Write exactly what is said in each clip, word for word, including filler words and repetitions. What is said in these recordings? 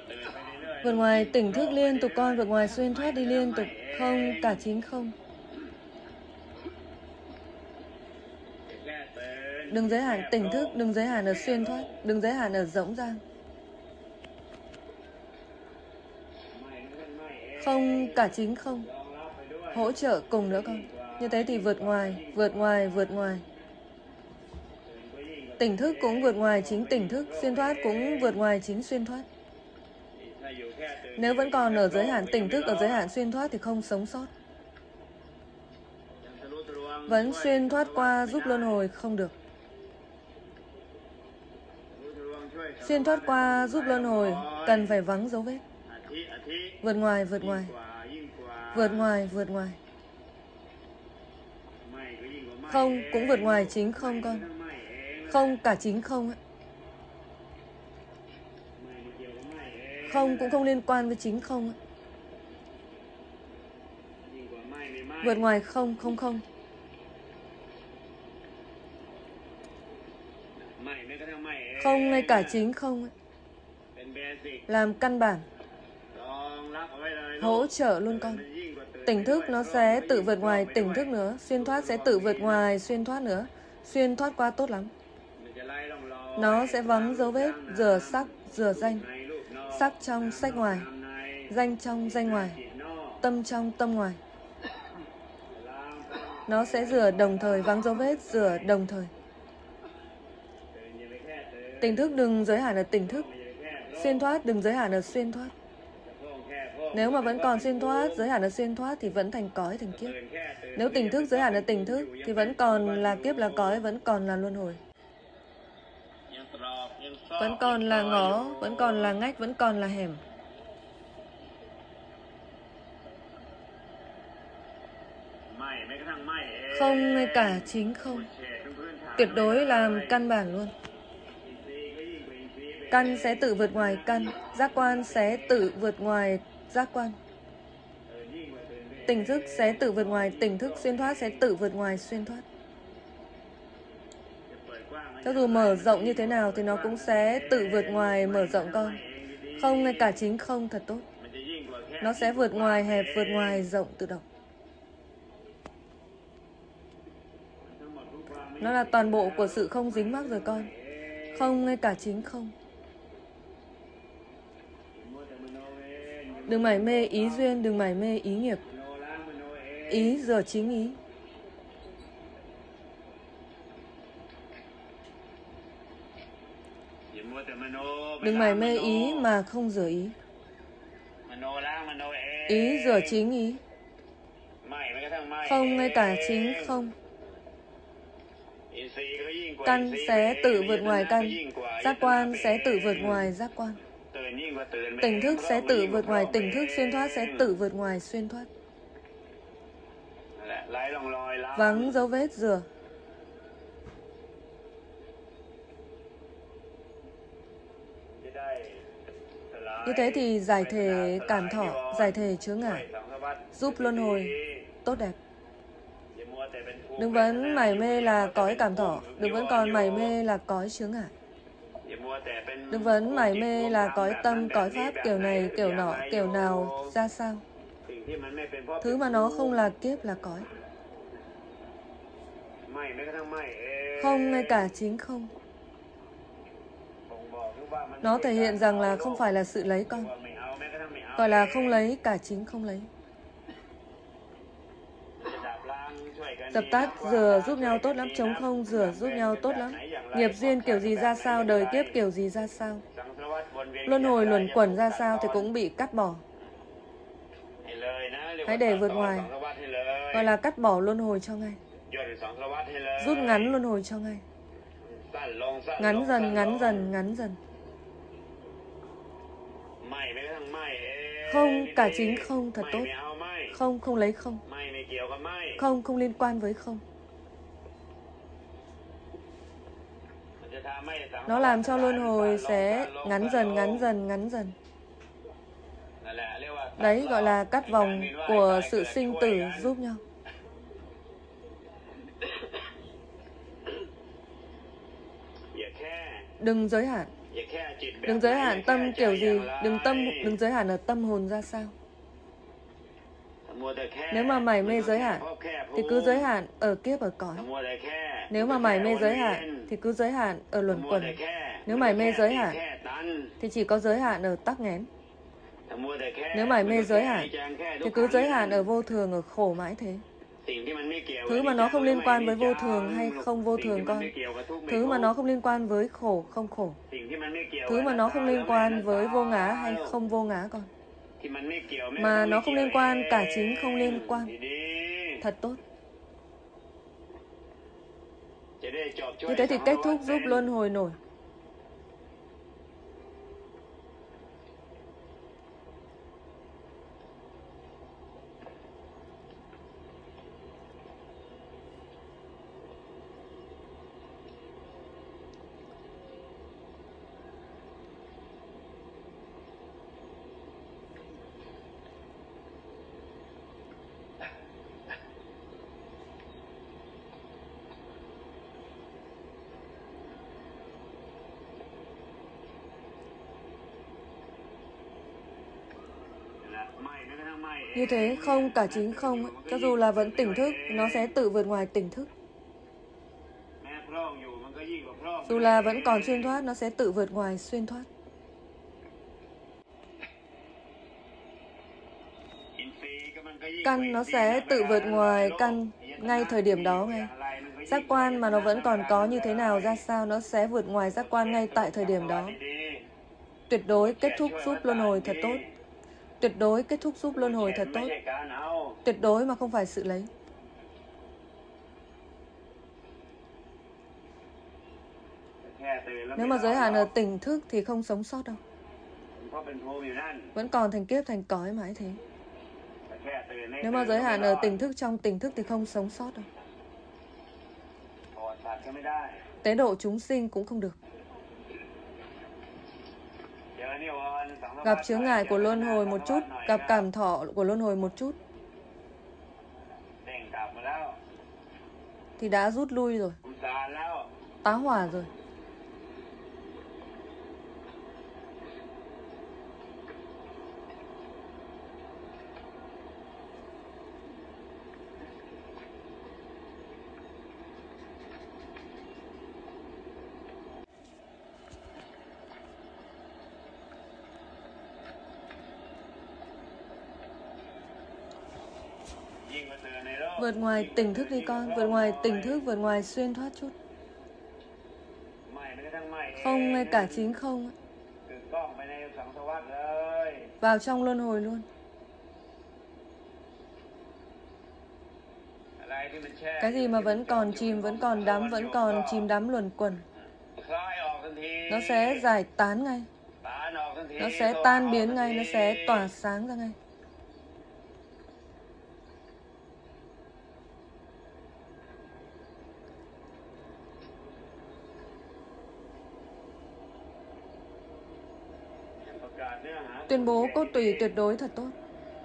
Vượt ngoài tỉnh thức liên tục con, vượt ngoài xuyên thoát đi liên tục, không cả chính không. Đừng giới hạn tỉnh thức, đừng giới hạn ở xuyên thoát, đừng giới hạn ở rỗng rang. Không cả chính không. Hỗ trợ cùng nữa con. Như thế thì vượt ngoài, vượt ngoài, vượt ngoài. Tỉnh thức cũng vượt ngoài chính tỉnh thức, xuyên thoát cũng vượt ngoài chính xuyên thoát. Nếu vẫn còn ở giới hạn tỉnh thức, ở giới hạn xuyên thoát thì không sống sót. Vẫn xuyên thoát qua giúp luân hồi không được. Xuyên thoát qua giúp luân hồi cần phải vắng dấu vết. Vượt ngoài, vượt ngoài. Vượt ngoài, vượt ngoài. Không cũng vượt ngoài chính không con. Không cả chính không ấy. Không cũng không liên quan với chính không ấy. Vượt ngoài không, không không. Không ngay cả chính không ấy. Làm căn bản. Hỗ trợ luôn con. Tỉnh thức nó sẽ tự vượt ngoài tỉnh thức nữa. Xuyên thoát sẽ tự vượt ngoài xuyên thoát nữa. Xuyên thoát qua tốt lắm. Nó sẽ vắng dấu vết, rửa sắc, rửa danh. Sắc trong, sách ngoài. Danh trong, danh ngoài. Tâm trong, tâm ngoài. Nó sẽ rửa đồng thời, vắng dấu vết, rửa đồng thời. Tỉnh thức đừng giới hạn ở tỉnh thức. Xuyên thoát đừng giới hạn ở xuyên thoát. Nếu mà vẫn còn xuyên thoát, giới hạn ở xuyên thoát thì vẫn thành cõi, thành kiếp. Nếu tỉnh thức giới hạn ở tỉnh thức thì vẫn còn là kiếp, là cõi, vẫn còn là luân hồi. Vẫn còn là ngõ, vẫn còn là ngách, vẫn còn là hẻm. Không ngay cả chính không. Tuyệt đối làm căn bản luôn. Căn sẽ tự vượt ngoài căn. Giác quan sẽ tự vượt ngoài giác quan. Tỉnh thức sẽ tự vượt ngoài tỉnh thức. Xuyên thoát sẽ tự vượt ngoài xuyên thoát. Cho dù mở rộng như thế nào thì nó cũng sẽ tự vượt ngoài mở rộng con. Không ngay cả chính không thật tốt. Nó sẽ vượt ngoài hẹp, vượt ngoài rộng tự động. Nó là toàn bộ của sự không dính mắc rồi con. Không ngay cả chính không. Đừng mải mê ý duyên, đừng mải mê ý nghiệp. Ý giờ chính ý. Đừng mải mê ý mà không rửa ý. Ý rửa chính ý. Không ngay cả chính không. Căn sẽ tự vượt ngoài căn. Giác quan sẽ tự vượt ngoài giác quan. Tỉnh thức sẽ tự vượt ngoài tỉnh thức. Xuyên thoát sẽ tự vượt ngoài xuyên thoát. Vắng dấu vết rửa. Như thế thì giải thể cản thọ, giải thể chướng ngại, giúp luân hồi tốt đẹp. Đừng vẫn mải mê là cõi cảm thọ, đừng vẫn còn mải mê là cõi chướng ngại. Đừng vẫn mải mê là cõi tâm, cõi pháp kiểu này, kiểu nọ, kiểu nào, ra sao. Thứ mà nó không là kiếp là cõi. Không ngay cả chính không. Nó thể hiện rằng là không phải là sự lấy con. Gọi là không lấy, cả chính không lấy. Dập tắt, rửa giúp nhau tốt lắm. Chống không, rửa giúp nhau tốt lắm. Nghiệp duyên kiểu gì ra sao, đời kiếp kiểu gì ra sao, luân hồi luẩn quẩn ra sao thì cũng bị cắt bỏ. Hãy để vượt ngoài. Gọi là cắt bỏ luân hồi cho ngay. Rút ngắn luân hồi cho ngay. Ngắn dần, ngắn dần, ngắn dần. Không cả chính không thật tốt. Không không lấy không. Không không liên quan với không. Nó làm cho luân hồi sẽ ngắn dần, ngắn dần, ngắn dần. Đấy gọi là cắt vòng của sự sinh tử giúp nhau. Đừng giới hạn. Đừng giới hạn tâm kiểu gì, đừng tâm đừng giới hạn ở tâm hồn ra sao. Nếu mà mải mê giới hạn thì cứ giới hạn ở kiếp ở cõi. Nếu mà mải mê giới hạn thì cứ giới hạn ở luẩn quẩn. Nếu mải mê giới hạn thì chỉ có giới hạn ở tắc nghẽn. Nếu mải mê giới hạn thì cứ giới hạn ở vô thường, ở khổ mãi thế. Thứ mà nó không liên quan với vô thường hay không vô thường con. Thứ mà nó không liên quan với khổ không khổ. Thứ mà nó không liên quan với vô ngã hay không vô ngã con. Mà nó không liên quan, cả chính không liên quan. Thật tốt. Như thế thì kết thúc giúp luân hồi nổi. Như thế không, cả chính không, cho dù là vẫn tỉnh thức, nó sẽ tự vượt ngoài tỉnh thức. Dù là vẫn còn xuyên thoát, nó sẽ tự vượt ngoài xuyên thoát. Căn nó sẽ tự vượt ngoài căn ngay thời điểm đó ngay. Giác quan mà nó vẫn còn có như thế nào ra sao, nó sẽ vượt ngoài giác quan ngay tại thời điểm đó. Tuyệt đối kết thúc giúp luân hồi thật tốt. Tuyệt đối kết thúc giúp luân hồi thật tốt. Tuyệt đối mà không phải sự lấy. Nếu mà giới hạn ở tỉnh thức thì không sống sót đâu. Vẫn còn thành kiếp thành cõi mãi thế. Nếu mà giới hạn ở tỉnh thức trong tỉnh thức thì không sống sót đâu. Tế độ chúng sinh cũng không được. Gặp chướng ngại của luân hồi một chút, gặp cảm thọ của luân hồi một chút thì đã rút lui rồi, tá hỏa rồi. Vượt ngoài tỉnh thức đi con, vượt ngoài tỉnh thức, vượt ngoài xuyên thoát chút. Không ngay cả chính không. Vào trong luân hồi luôn. Cái gì mà vẫn còn chìm, vẫn còn đắm, vẫn còn chìm đắm luẩn quẩn, nó sẽ giải tán ngay. Nó sẽ tan biến ngay, nó sẽ tỏa sáng ra ngay. Tuyên bố cốt tủy tuyệt đối thật tốt.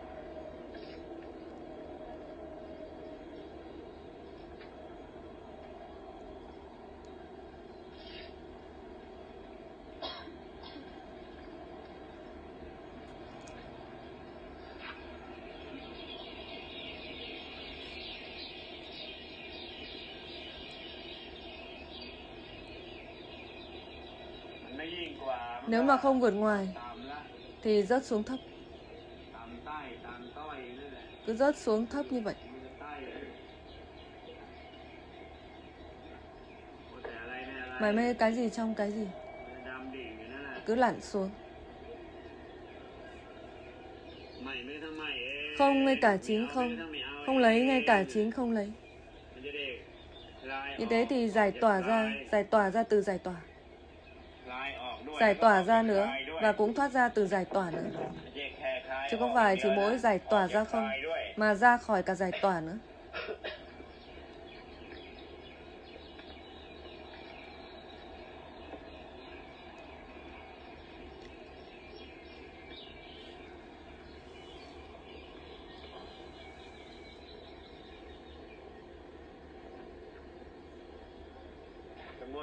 Nếu mà không vượt ngoài thì rớt xuống thấp. Cứ rớt xuống thấp như vậy. Mải mê cái gì trong cái gì, cứ lặn xuống. Không ngay cả chính không. Không lấy ngay cả chính không lấy. Như thế thì giải tỏa ra, giải tỏa ra từ giải tỏa, giải tỏa ra nữa, và cũng thoát ra từ giải tỏa nữa. Chứ không phải chỉ mỗi giải tỏa ra không, mà ra khỏi cả giải tỏa nữa.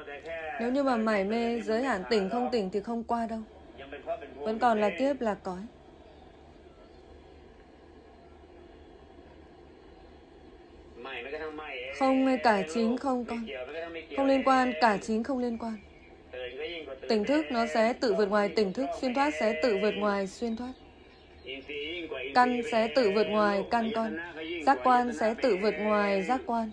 Nếu như mà mải mê giới hạn tỉnh không tỉnh thì không qua đâu. Vẫn còn là kiếp là cõi. Không ngay cả chính không con. Không liên quan, cả chính không liên quan. Tỉnh thức nó sẽ tự vượt ngoài tỉnh thức, xuyên thoát sẽ tự vượt ngoài xuyên thoát. Căn sẽ tự vượt ngoài căn con. Giác quan sẽ tự vượt ngoài giác quan.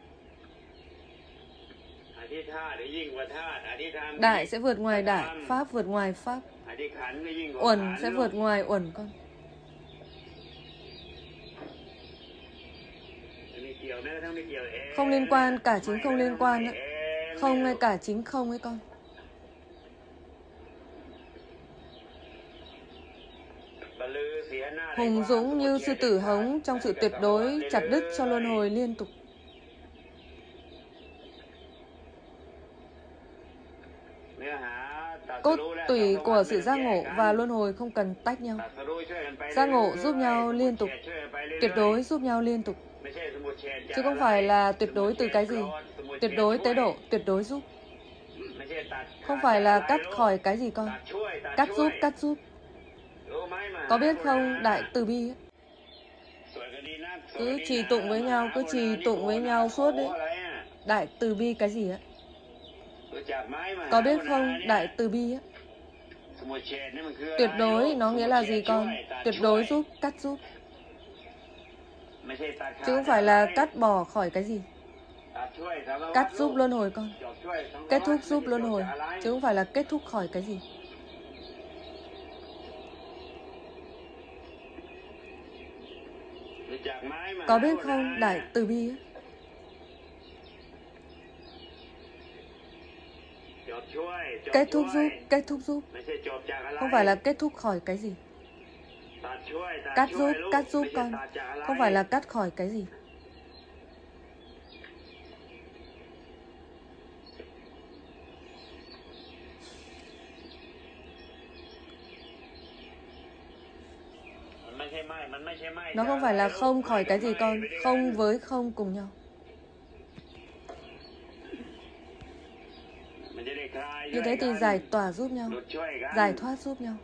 Đại sẽ vượt ngoài đại, pháp vượt ngoài pháp. Uẩn sẽ vượt ngoài uẩn con. Không liên quan, cả chính không liên quan nữa. Không ngay cả chính không ấy con. Hùng dũng như sư tử hống trong sự tuyệt đối chặt đứt cho luân hồi liên tục. Cốt tủy của sự giác ngộ và luân hồi không cần tách nhau. Giác ngộ giúp nhau liên tục, tuyệt đối giúp nhau liên tục. Chứ không phải là tuyệt đối từ cái gì. Tuyệt đối tế độ, tuyệt đối giúp. Không phải là cắt khỏi cái gì con. Cắt giúp, cắt giúp. Có biết không, đại từ bi ấy. Cứ trì tụng với nhau, cứ trì tụng với nhau suốt đấy. Đại từ bi cái gì á? Có biết không, đại từ bi á? Tuyệt đối nó nghĩa là gì con? Tuyệt đối giúp, cắt giúp. Chứ không phải là cắt bỏ khỏi cái gì. Cắt giúp luân hồi con. Kết thúc giúp luân hồi. Chứ không phải là kết thúc khỏi cái gì. Có biết không, đại từ bi á? Kết thúc giúp, kết thúc giúp. Không phải là kết thúc khỏi cái gì. Cắt giúp, cắt giúp con. Không phải là cắt khỏi cái gì. Nó không phải là không khỏi cái gì con. Không với không cùng nhau. Như thế thì giải tỏa giúp nhau. Giải thoát giúp nhau.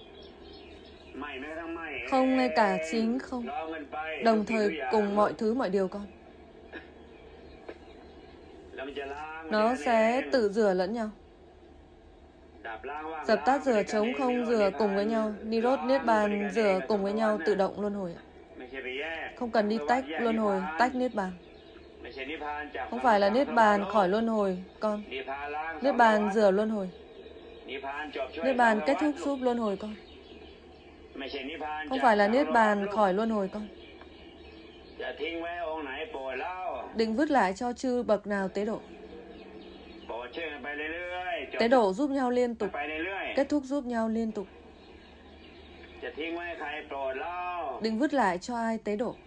Không ngay cả chính không. Đồng thời cùng mọi thứ mọi điều con. Nó sẽ tự rửa lẫn nhau. Dập tắt rửa, chống không rửa cùng với nhau. Nirod, Niết Bàn rửa cùng với nhau, tự động luân hồi. Không cần đi tách luân hồi, tách Niết Bàn. Không phải là Niết Bàn khỏi luân hồi, con. Niết Bàn rửa luân hồi. Niết Bàn kết thúc giúp luân hồi con. Không phải là Niết Bàn khỏi luân hồi con. Định vứt lại cho chư bậc nào tế độ. Tế độ giúp nhau liên tục. Kết thúc giúp nhau liên tục. Định vứt lại cho ai tế độ.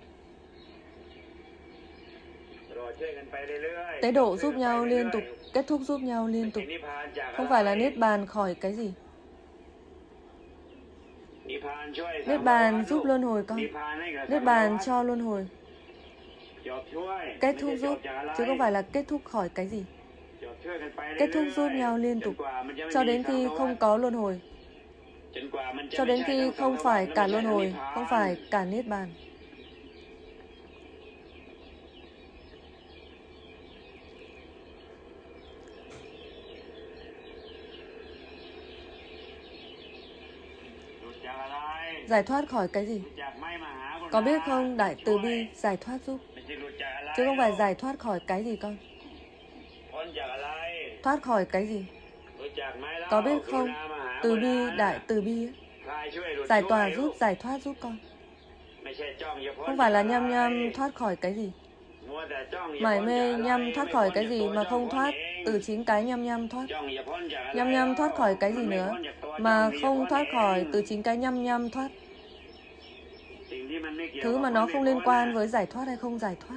Tế độ giúp nhau liên tục. Kết thúc giúp nhau liên tục. Không phải là Niết Bàn khỏi cái gì. Niết Bàn giúp luân hồi con. Niết Bàn cho luân hồi. Kết thúc giúp, chứ không phải là kết thúc khỏi cái gì. Kết thúc giúp nhau liên tục. Cho đến khi không có luân hồi. Cho đến khi không phải cả luân hồi, không phải cả Niết Bàn. Giải thoát khỏi cái gì? Có biết không, đại từ bi giải thoát giúp. Chứ không phải giải thoát khỏi cái gì con. Thoát khỏi cái gì? Có biết không, từ bi, đại từ bi giải tỏa giúp, giải thoát giúp con. Không phải là nhăm nhăm thoát khỏi cái gì. Mải mê nhăm thoát khỏi cái gì mà không thoát từ chính cái nhăm nhăm thoát. Nhăm nhăm thoát khỏi cái gì nữa mà không thoát khỏi từ chính cái nhăm nhăm thoát. Thứ mà nó không liên quan với giải thoát hay không giải thoát.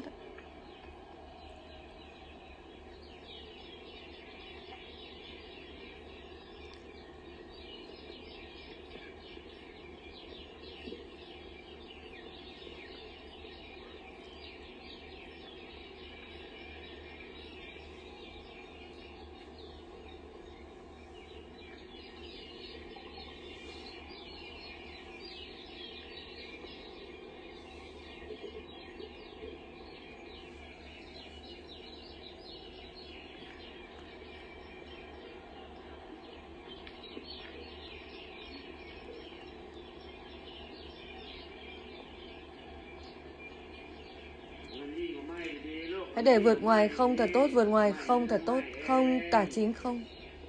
Hãy để vượt ngoài không thật tốt, vượt ngoài không thật tốt, không cả chính không.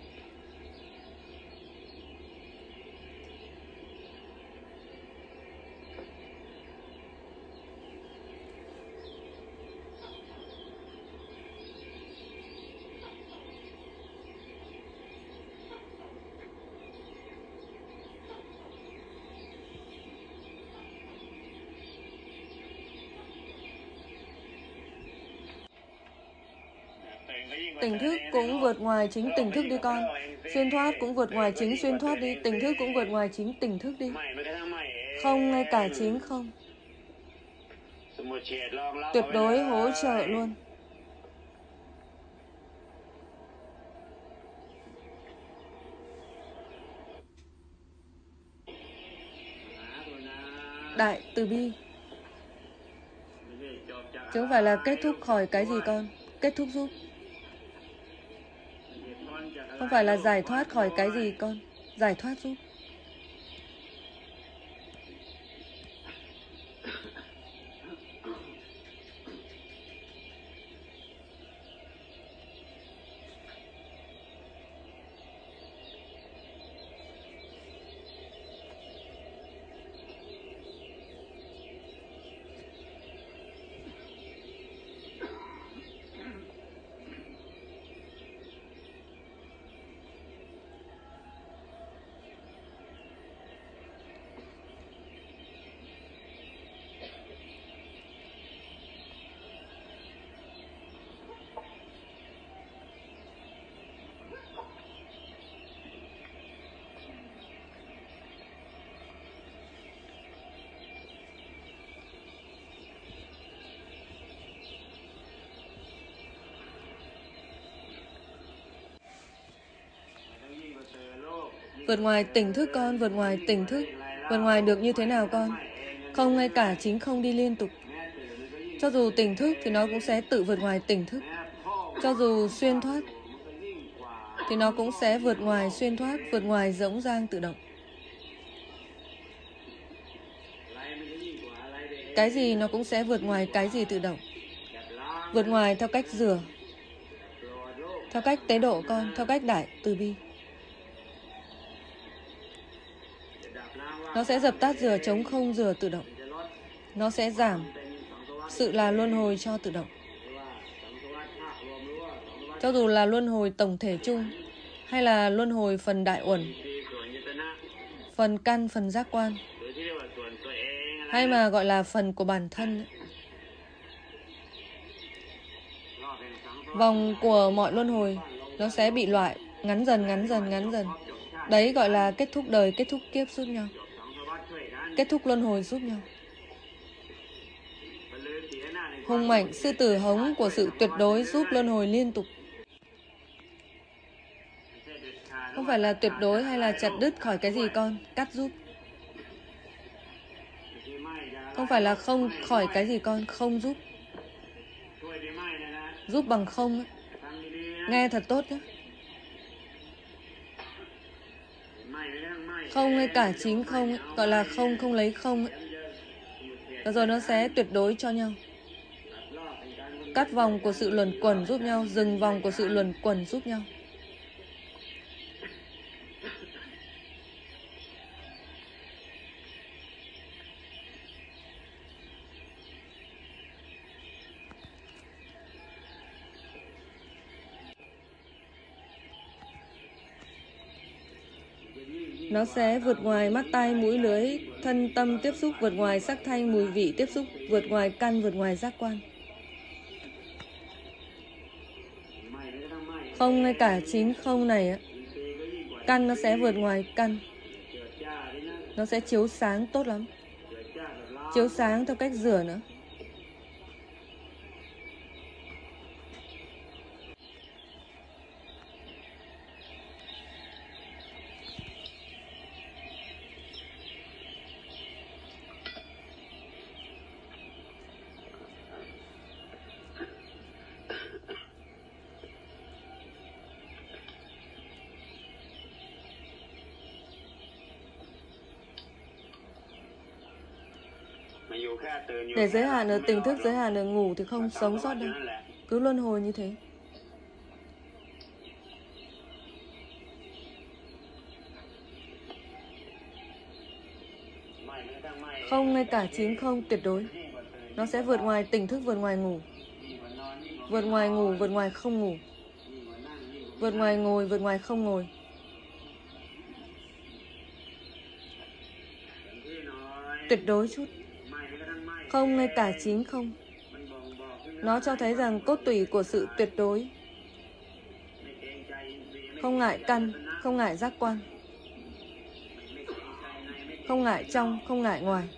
Tỉnh thức cũng vượt ngoài chính tỉnh thức đi con. Xuyên thoát cũng vượt ngoài chính xuyên thoát đi. Tỉnh thức cũng vượt ngoài chính tỉnh thức đi. Không ngay cả chính không. Tuyệt đối hỗ trợ luôn. Đại từ bi. Chứ không phải là kết thúc khỏi cái gì con. Kết thúc giúp. Không phải là giải thoát khỏi cái gì con. Giải thoát giúp. Vượt ngoài tỉnh thức con, vượt ngoài tỉnh thức. Vượt ngoài được như thế nào con? Không ngay cả chính không đi liên tục. Cho dù tỉnh thức thì nó cũng sẽ tự vượt ngoài tỉnh thức. Cho dù xuyên thoát thì nó cũng sẽ vượt ngoài xuyên thoát, vượt ngoài rỗng rang tự động. Cái gì nó cũng sẽ vượt ngoài cái gì tự động. Vượt ngoài theo cách rửa, theo cách tế độ con, theo cách đại từ bi. Nó sẽ dập tắt rửa chống không rửa tự động. Nó sẽ giảm sự là luân hồi cho tự động. Cho dù là luân hồi tổng thể chung, hay là luân hồi phần đại uẩn, phần căn, phần giác quan, hay mà gọi là phần của bản thân. Vòng của mọi luân hồi nó sẽ bị loại, ngắn dần, ngắn dần, ngắn dần. Đấy gọi là kết thúc đời, kết thúc kiếp giúp nhau. Kết thúc luân hồi giúp nhau. Hùng mạnh, sư tử hống của sự tuyệt đối giúp luân hồi liên tục. Không phải là tuyệt đối hay là chặt đứt khỏi cái gì con, cắt giúp. Không phải là không khỏi cái gì con, không giúp. Giúp bằng không. Nghe thật tốt nhé. Không ngay cả chính không ấy, gọi là không không lấy không ấy. Và rồi nó sẽ tuyệt đối cho nhau. Cắt vòng của sự luẩn quẩn giúp nhau, dừng vòng của sự luẩn quẩn giúp nhau. Nó sẽ vượt ngoài mắt tai mũi lưỡi, thân tâm tiếp xúc, vượt ngoài sắc thanh mùi vị tiếp xúc, vượt ngoài căn, vượt ngoài giác quan. Không ngay cả chính không này á, căn nó sẽ vượt ngoài căn. Nó sẽ chiếu sáng tốt lắm. Chiếu sáng theo cách rửa nữa. Để giới hạn ở tỉnh thức, giới hạn ở ngủ thì không sống sót đâu. Cứ luân hồi như thế. Không ngay cả chính không tuyệt đối. Nó sẽ vượt ngoài tỉnh thức, vượt ngoài ngủ. Vượt ngoài ngủ, vượt ngoài không ngủ. Vượt ngoài ngồi, vượt ngoài không ngồi. Tuyệt đối chút. Không ngay cả chính không. Nó cho thấy rằng cốt tủy của sự tuyệt đối. Không ngại căn, không ngại giác quan. Không ngại trong, không ngại ngoài.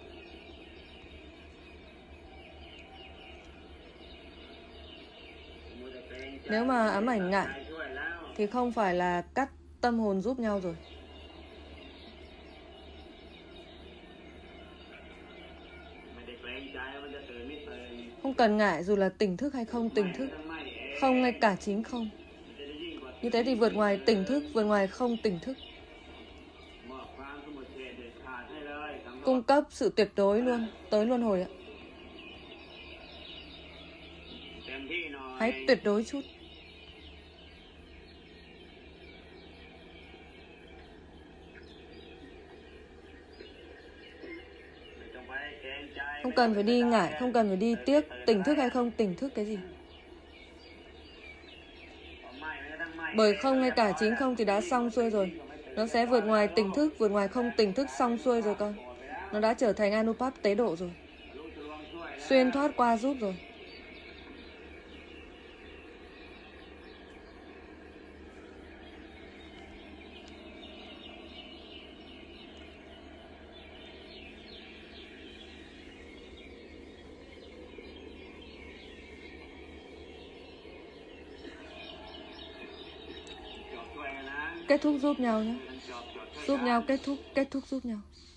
Nếu mà ám ảnh ngại thì không phải là cắt tâm hồn giúp nhau rồi. Không cần ngại dù là tỉnh thức hay không tỉnh thức. Không ngay cả chính không. Như thế thì vượt ngoài tỉnh thức, vượt ngoài không tỉnh thức. Cung cấp sự tuyệt đối luôn, tới luân hồi ạ. Hãy tuyệt đối chút. Không cần phải đi ngại, không cần phải đi tiếc tỉnh thức hay không tỉnh thức cái gì. Bởi không ngay cả chính không thì đã xong xuôi rồi. Nó sẽ vượt ngoài tỉnh thức, vượt ngoài không tỉnh thức xong xuôi rồi con. Nó đã trở thành Anupap tế độ rồi. Xuyên thoát qua giúp rồi. Kết thúc giúp nhau nhé. Giúp nhau kết thúc, kết thúc giúp nhau.